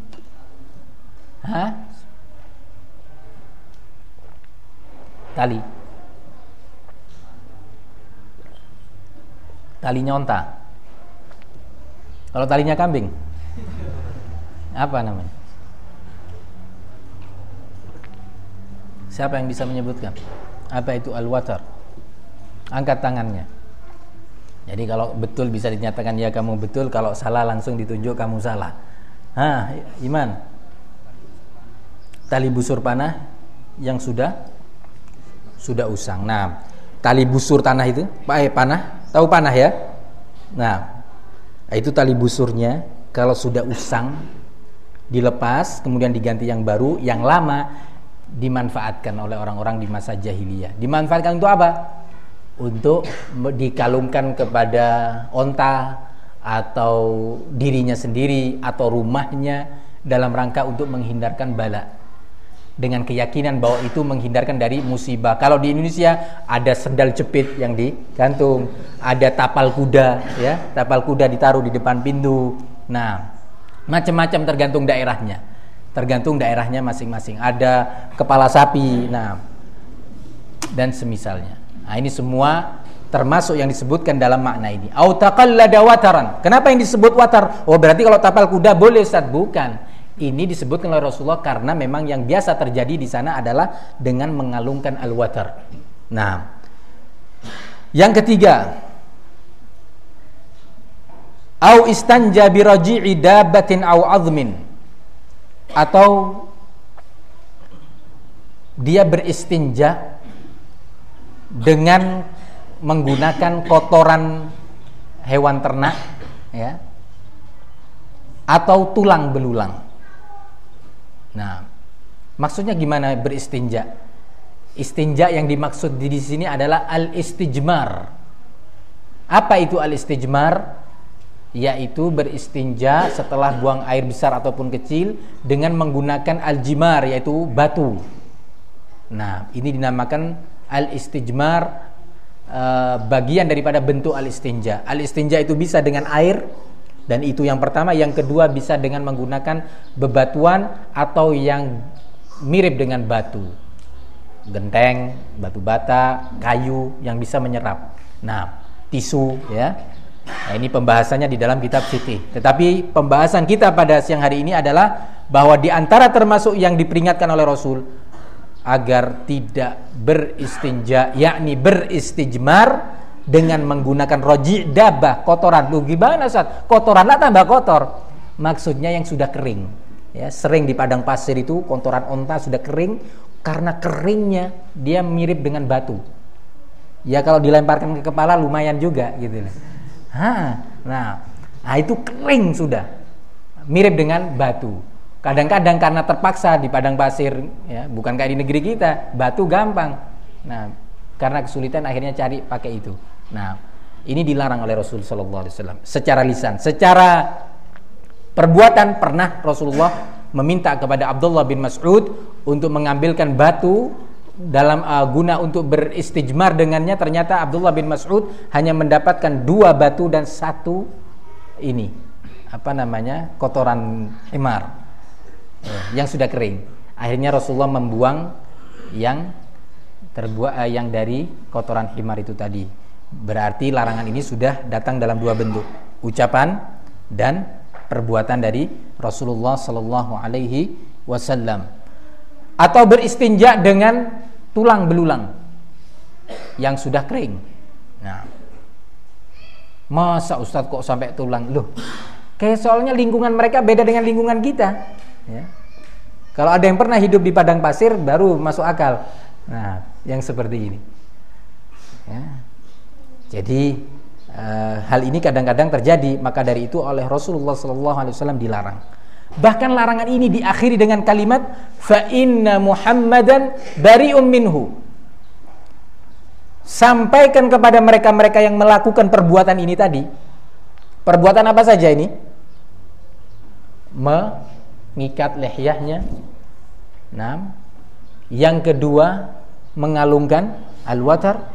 Talinya onta. Kalau talinya kambing, apa namanya? Siapa yang bisa menyebutkan apa itu al-watar? Angkat tangannya. Jadi kalau betul bisa dinyatakan ya kamu betul, kalau salah langsung ditunjuk kamu salah. Iman. Tali busur panah yang sudah usang. Nah, tali busur tanah itu, panah, tahu panah ya? Nah, itu tali busurnya kalau sudah usang dilepas, kemudian diganti yang baru, yang lama dimanfaatkan oleh orang-orang di masa jahiliyah. Dimanfaatkan untuk apa? Untuk dikalungkan kepada onta atau dirinya sendiri atau rumahnya dalam rangka untuk menghindarkan bala, dengan keyakinan bahwa itu menghindarkan dari musibah. Kalau di Indonesia ada sendal jepit yang digantung, ada tapal kuda, ya, tapal kuda ditaruh di depan pintu. Nah, macam-macam tergantung daerahnya masing-masing. Ada kepala sapi, nah, dan semisalnya. Nah, ini semua termasuk yang disebutkan dalam makna ini. Au taqallada wataran. Kenapa yang disebut watar? Oh, berarti kalau tapal kuda boleh, Ustaz? Bukan. Ini disebutkan oleh Rasulullah karena memang yang biasa terjadi di sana adalah dengan mengalungkan al-watar. Nah, yang ketiga, au istanja bi raji'i dabbatin au azmin, atau dia beristinja dengan menggunakan kotoran hewan ternak, ya, atau tulang belulang. Nah, maksudnya gimana beristinja? Istinja yang dimaksud di sini adalah al-istijmar. Apa itu al-istijmar? Yaitu beristinja setelah buang air besar ataupun kecil dengan menggunakan al-jimar, yaitu batu. Nah, ini dinamakan al-istijmar, bagian daripada bentuk al-istinja. Al-istinja itu bisa dengan air, dan itu yang pertama. Yang kedua bisa dengan menggunakan bebatuan atau yang mirip dengan batu, genteng, batu bata, kayu yang bisa menyerap. Nah, tisu ya. Nah, ini pembahasannya di dalam kitab fikih. Tetapi pembahasan kita pada siang hari ini adalah bahwa di antara termasuk yang diperingatkan oleh Rasul agar tidak beristinja, yakni beristijmar dengan menggunakan roji dabah, kotoran. Lu gimana Ustaz? Kotoran lah tambah kotor. Maksudnya yang sudah kering. Ya, sering di padang pasir itu kotoran onta sudah kering, karena keringnya dia mirip dengan batu. Ya kalau dilemparkan ke kepala lumayan juga gitu. Nah, itu kering sudah, mirip dengan batu. Kadang-kadang karena terpaksa di padang pasir, ya, bukan kayak di negeri kita, batu gampang. Nah, karena kesulitan akhirnya cari pakai itu. Nah, ini dilarang oleh Rasul sallallahu alaihi wasallam secara lisan. Secara perbuatan pernah Rasulullah meminta kepada Abdullah bin Mas'ud untuk mengambilkan batu dalam guna untuk beristijmar dengannya. Ternyata Abdullah bin Mas'ud hanya mendapatkan 2 batu dan 1 ini kotoran himar yang sudah kering. Akhirnya Rasulullah membuang yang yang dari kotoran himar itu tadi. Berarti larangan ini sudah datang dalam 2 bentuk, ucapan dan perbuatan dari Rasulullah sallallahu alaihi wasallam. Atau beristinja dengan tulang belulang yang sudah kering. Nah, masa Ustadz kok sampai tulang? Loh, kayak soalnya lingkungan mereka beda dengan lingkungan kita. Ya. Kalau ada yang pernah hidup di padang pasir baru masuk akal. Nah, yang seperti ini. Ya. Jadi hal ini kadang-kadang terjadi, maka dari itu oleh Rasulullah SAW dilarang. Bahkan larangan ini diakhiri dengan kalimat fa inna Muhammadan bari'um minhu. Sampaikan kepada mereka-mereka yang melakukan perbuatan ini tadi. Perbuatan apa saja ini? Mengikat lehyahnya. Nah, yang kedua mengalungkan al-watar.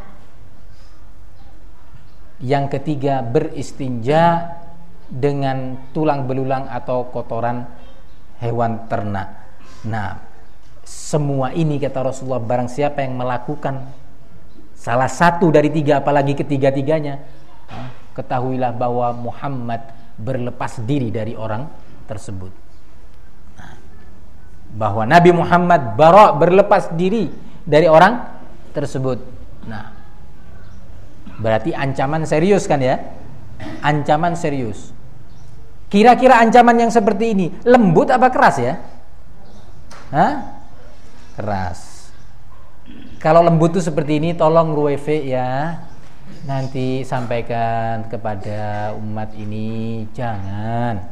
Yang ketiga beristinja dengan tulang belulang atau kotoran hewan ternak. Nah, semua ini kata Rasulullah, barang siapa yang melakukan salah satu dari 3, apalagi ketiga-tiganya, ketahuilah bahwa Muhammad berlepas diri dari orang tersebut. Nah, bahwa Nabi Muhammad berlepas diri dari orang tersebut. Nah, berarti ancaman serius kan ya? Ancaman serius. Kira-kira ancaman yang seperti ini lembut apa keras ya? Keras. Kalau lembut tuh seperti ini, tolong Ruwefe ya, nanti sampaikan kepada umat ini, jangan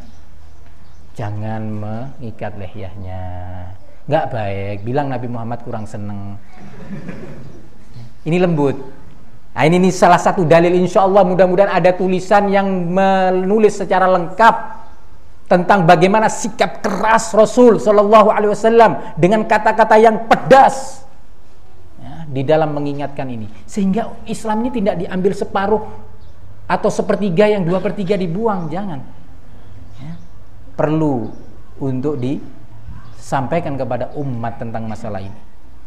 mengikat lehyahnya. Nggak baik. Bilang Nabi Muhammad kurang seneng. Ini lembut. Nah, ini salah satu dalil, insya Allah mudah-mudahan ada tulisan yang menulis secara lengkap tentang bagaimana sikap keras Rasul Sallallahu Alaihi Wasallam dengan kata-kata yang pedas ya, di dalam mengingatkan ini, sehingga Islam ini tidak diambil separuh atau sepertiga yang 2/3 dibuang, jangan. Ya. Perlu untuk disampaikan kepada umat tentang masalah ini.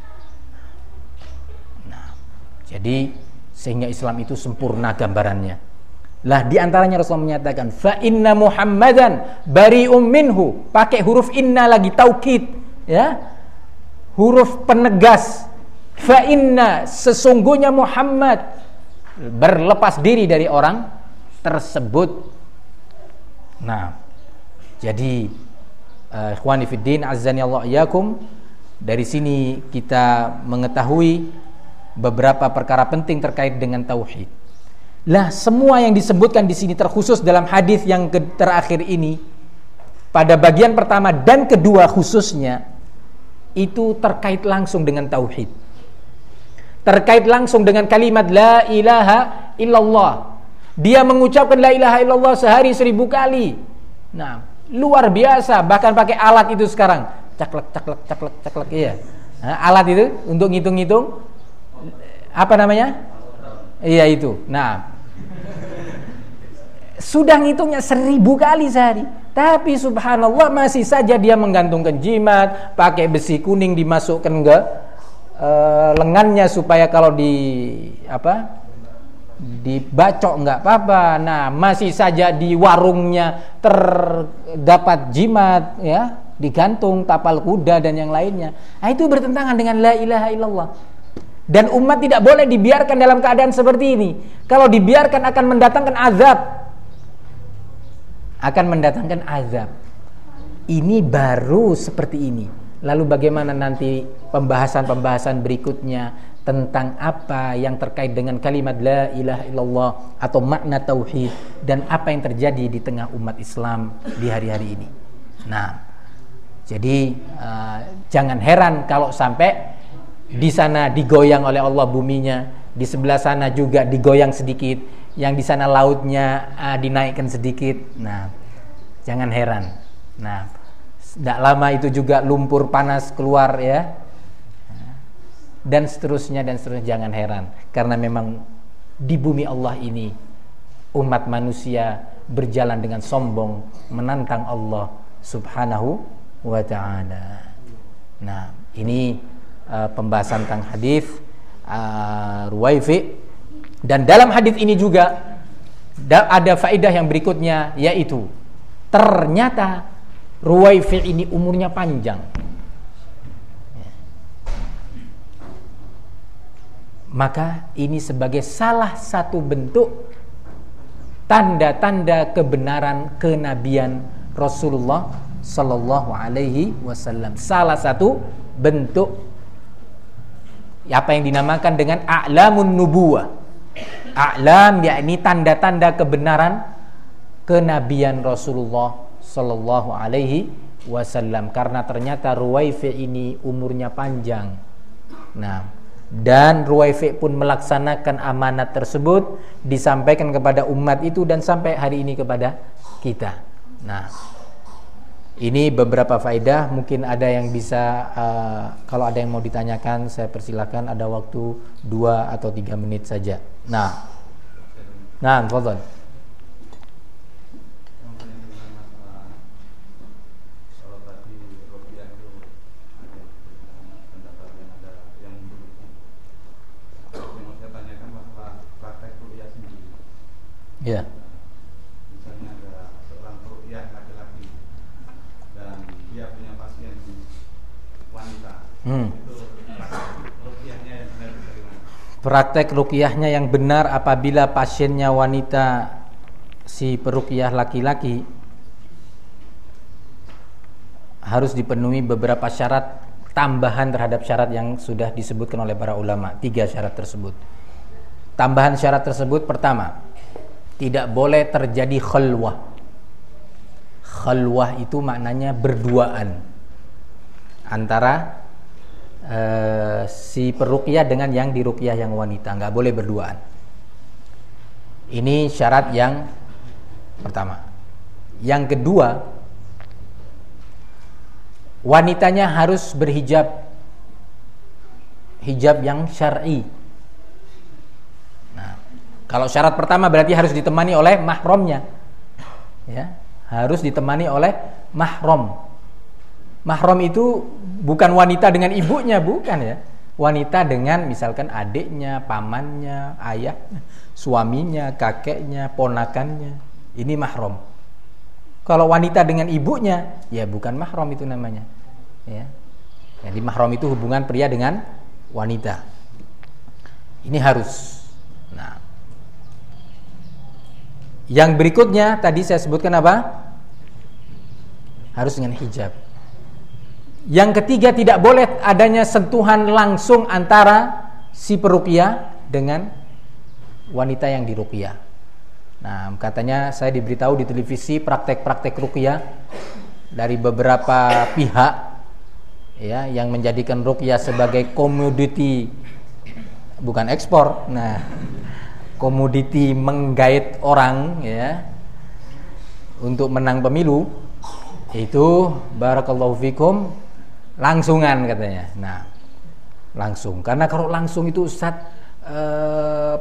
Nah, jadi sehingga Islam itu sempurna gambarannya. Lah di antaranya Rasulullah menyatakan fa inna Muhammadan bari'um minhu, pakai huruf inna lagi, taukid ya. Huruf penegas. Fa inna, sesungguhnya Muhammad berlepas diri dari orang tersebut. Nah, jadi ikhwani fiddin azzani Allah iyyakum, dari sini kita mengetahui beberapa perkara penting terkait dengan tauhid. Lah semua yang disebutkan di sini terkhusus dalam hadis yang terakhir ini, pada bagian pertama dan kedua khususnya, itu terkait langsung dengan tauhid. Terkait langsung dengan kalimat la ilaha illallah. Dia mengucapkan la ilaha illallah sehari 1000 kali. Nah, luar biasa, bahkan pakai alat itu sekarang. Caklek iya. Nah, alat itu untuk ngitung-ngitung, apa namanya? Iya itu. Nah, sudah ngitungnya 1000 kali sehari. Tapi subhanallah masih saja dia menggantungkan jimat, pakai besi kuning dimasukkan ke lengannya supaya kalau dibacok nggak apa-apa. Nah, masih saja di warungnya terdapat jimat, ya, digantung tapal kuda dan yang lainnya. Nah, itu bertentangan dengan la ilaha illallah. Dan umat tidak boleh dibiarkan dalam keadaan seperti ini. Kalau dibiarkan akan mendatangkan azab. Ini baru seperti ini. Lalu bagaimana nanti pembahasan-pembahasan berikutnya tentang apa yang terkait dengan kalimat la ilaha illallah atau makna tauhid dan apa yang terjadi di tengah umat Islam di hari-hari ini. Nah, jadi jangan heran kalau sampai di sana digoyang oleh Allah buminya, di sebelah sana juga digoyang sedikit, yang di sana lautnya dinaikkan sedikit. Nah, jangan heran. Nah, tidak lama itu juga lumpur panas keluar, ya, dan seterusnya, jangan heran. Karena memang di bumi Allah ini umat manusia berjalan dengan sombong menantang Allah subhanahu wa ta'ala. Nah, ini pembahasan tentang hadis Ruwaifi. Dan dalam hadis ini juga ada faedah yang berikutnya, yaitu ternyata Ruwaifi ini umurnya panjang. Maka ini sebagai salah satu bentuk tanda-tanda kebenaran kenabian Rasulullah sallallahu alaihi wasallam. Salah satu bentuk apa yang dinamakan dengan a'lamun nubuwah. A'lam yakni tanda-tanda kebenaran kenabian Rasulullah sallallahu alaihi wasallam, karena ternyata Ruwaifi ini umurnya panjang. Nah, dan Ruwaifi pun melaksanakan amanat tersebut, disampaikan kepada umat itu dan sampai hari ini kepada kita. Nah, ini beberapa faedah. Mungkin ada yang bisa kalau ada yang mau ditanyakan, saya persilakan. Ada waktu 2 atau 3 menit saja. Nah, fadhal. Ya. Misalnya ada seorang ruqyah laki-laki dan dia punya pasien wanita. Itu ruqyahnya yang benar bagaimana? Praktek ruqyahnya yang benar apabila pasiennya wanita, si peruqyah laki-laki, harus dipenuhi beberapa syarat tambahan terhadap syarat yang sudah disebutkan oleh para ulama. 3 syarat tersebut. Tambahan syarat tersebut, pertama, tidak boleh terjadi khalwah. Khalwah itu maknanya berduaan antara si peruqyah dengan yang diruqyah yang wanita. Nggak boleh berduaan. Ini syarat yang pertama. Yang kedua, wanitanya harus berhijab, hijab yang syar'i. Kalau syarat pertama berarti harus ditemani oleh mahramnya, ya, harus ditemani oleh mahram. Mahram itu bukan wanita dengan ibunya, bukan, ya. Wanita dengan misalkan adiknya, pamannya, ayahnya, suaminya, kakeknya, ponakannya. Ini mahram. Kalau wanita dengan ibunya, ya bukan mahram itu namanya, ya. Jadi mahram itu hubungan pria dengan wanita. Ini harus. Nah, yang berikutnya tadi saya sebutkan apa? Harus dengan hijab. Yang ketiga, tidak boleh adanya sentuhan langsung antara si peruqyah dengan wanita yang diruqyah. Nah, katanya saya diberitahu di televisi praktek-praktek ruqyah dari beberapa pihak, ya, yang menjadikan ruqyah sebagai komoditi, bukan ekspor. Nah, komoditi menggait orang, ya, untuk menang pemilu. Itu barakallahu fikum langsungan katanya. Nah, langsung, karena kalau langsung itu Ustaz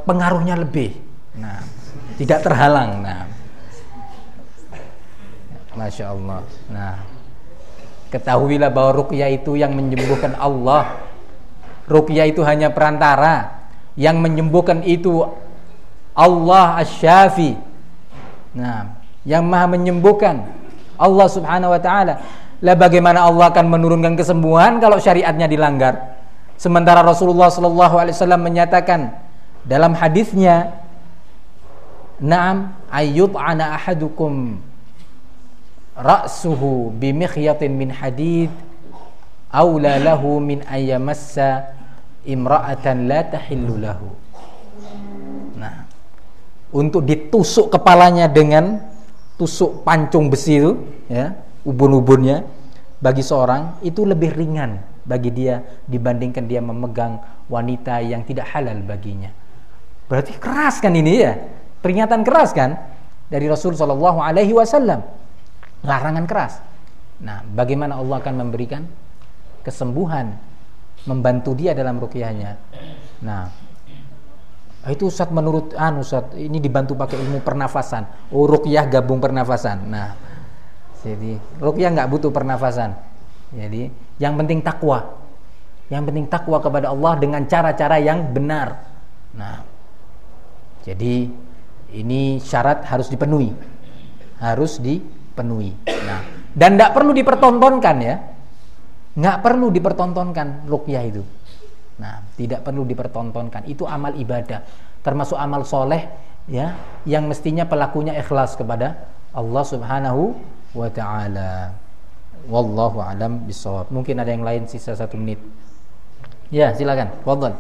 pengaruhnya lebih. Nah, tidak terhalang. Nah, Masya Allah. Nah, ketahuilah bahwa ruqyah itu yang menyembuhkan Allah. Ruqyah itu hanya perantara. Yang menyembuhkan itu Allah Asy-Syafi. Nah, yang Maha menyembuhkan, Allah Subhanahu wa taala. Lah bagaimana Allah akan menurunkan kesembuhan kalau syariatnya dilanggar? Sementara Rasulullah sallallahu alaihi wasallam menyatakan dalam hadisnya, "Na'am ayyut'ana ahadukum ra'suhu bimikhyatin min hadid aula lahu min ayyamassa imra'atan la tahillu lahu." Nah, untuk ditusuk kepalanya dengan tusuk pancung besi itu, ya, ubun-ubunnya, bagi seorang itu lebih ringan bagi dia dibandingkan dia memegang wanita yang tidak halal baginya. Berarti keras kan ini ya? Peringatan keras kan dari Rasul sallallahu alaihi wasallam. Larangan keras. Nah, bagaimana Allah akan memberikan kesembuhan, membantu dia dalam ruqyahnya. Nah, itu Ustaz menurut Ustaz ini dibantu pakai ilmu pernafasan. Oh, ruqyah gabung pernafasan. Nah, jadi ruqyah enggak butuh pernafasan. Jadi yang penting takwa. Yang penting takwa kepada Allah dengan cara-cara yang benar. Nah, jadi ini syarat harus dipenuhi. Harus dipenuhi. Nah, dan enggak perlu dipertontonkan ya. Enggak perlu dipertontonkan ruqyah itu. Nah, tidak perlu dipertontonkan. Itu amal ibadah, termasuk amal soleh ya, yang mestinya pelakunya ikhlas kepada Allah Subhanahu wa ta'ala. Wallahu a'lam bishawab. Mungkin ada yang lain, sisa 1 menit. Ya, silakan. Fadhal.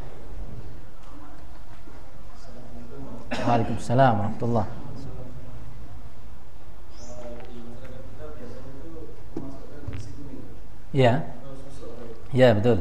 Waalaikumsalam warahmatullahi. Ya. Ya, betul.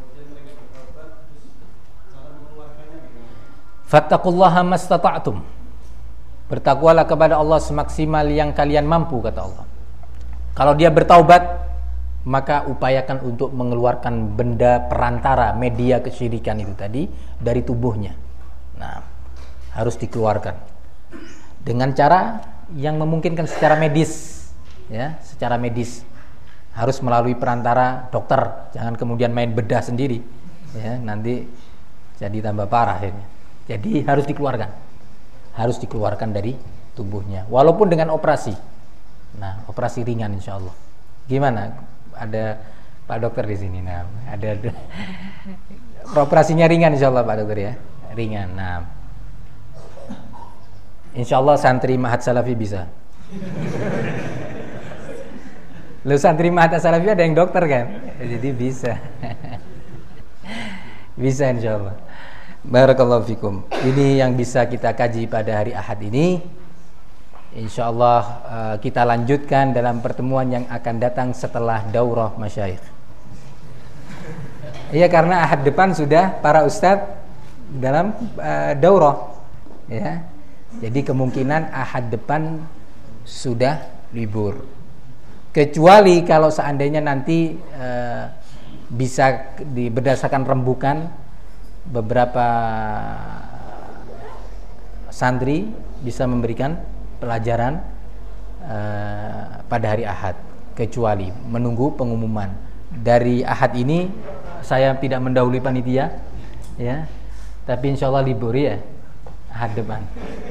Fattaqullaha mastata'tum. Bertakwalah kepada Allah semaksimal yang kalian mampu, kata Allah. Kalau dia bertaubat, maka upayakan untuk mengeluarkan benda perantara, media kesyirikan itu tadi dari tubuhnya. Nah, harus dikeluarkan dengan cara yang memungkinkan secara medis, ya, secara medis. Harus melalui perantara dokter, jangan kemudian main bedah sendiri, ya, nanti jadi tambah parah ini. Jadi harus dikeluarkan dari tubuhnya, walaupun dengan operasi. Nah, operasi ringan insya Allah. Gimana? Ada Pak Dokter di sini. Nah, ada operasinya ringan insya Allah Pak Dokter ya, ringan. Nah, insya Allah santri Mahat Salafi bisa. Lu santri Mahat Salafi ada yang dokter kan? Jadi bisa. Bisa insya Allah. Barakallahu fikum. Ini yang bisa kita kaji pada hari Ahad ini. InsyaAllah kita lanjutkan dalam pertemuan yang akan datang setelah daurah masyayikh. Iya, karena Ahad depan sudah para ustadz dalam daurah, ya. Jadi kemungkinan Ahad depan sudah libur. Kecuali kalau seandainya nanti bisa berdasarkan rembukan beberapa santri bisa memberikan pelajaran pada hari Ahad, kecuali menunggu pengumuman. Dari Ahad ini saya tidak mendahului panitia, ya, tapi insya Allah libur ya Ahad depan.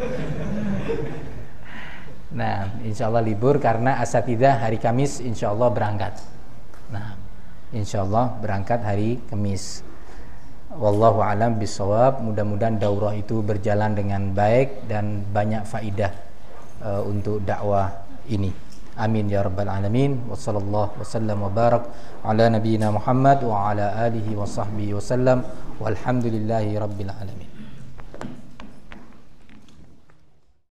Nah, insya Allah libur karena asatidzah hari Kamis insya Allah berangkat. Nah, insya Allah berangkat hari Kamis. Wallahu a'lam bishawab. Mudah-mudahan daurah itu berjalan dengan baik dan banyak faidah untuk dakwah ini. Amin ya rabbal alamin. Wassallallahu wasallam wa barak ala nabiyyina Muhammad wa ala alihi wa sahbihi wasallam. Walhamdulillahi rabbil alamin.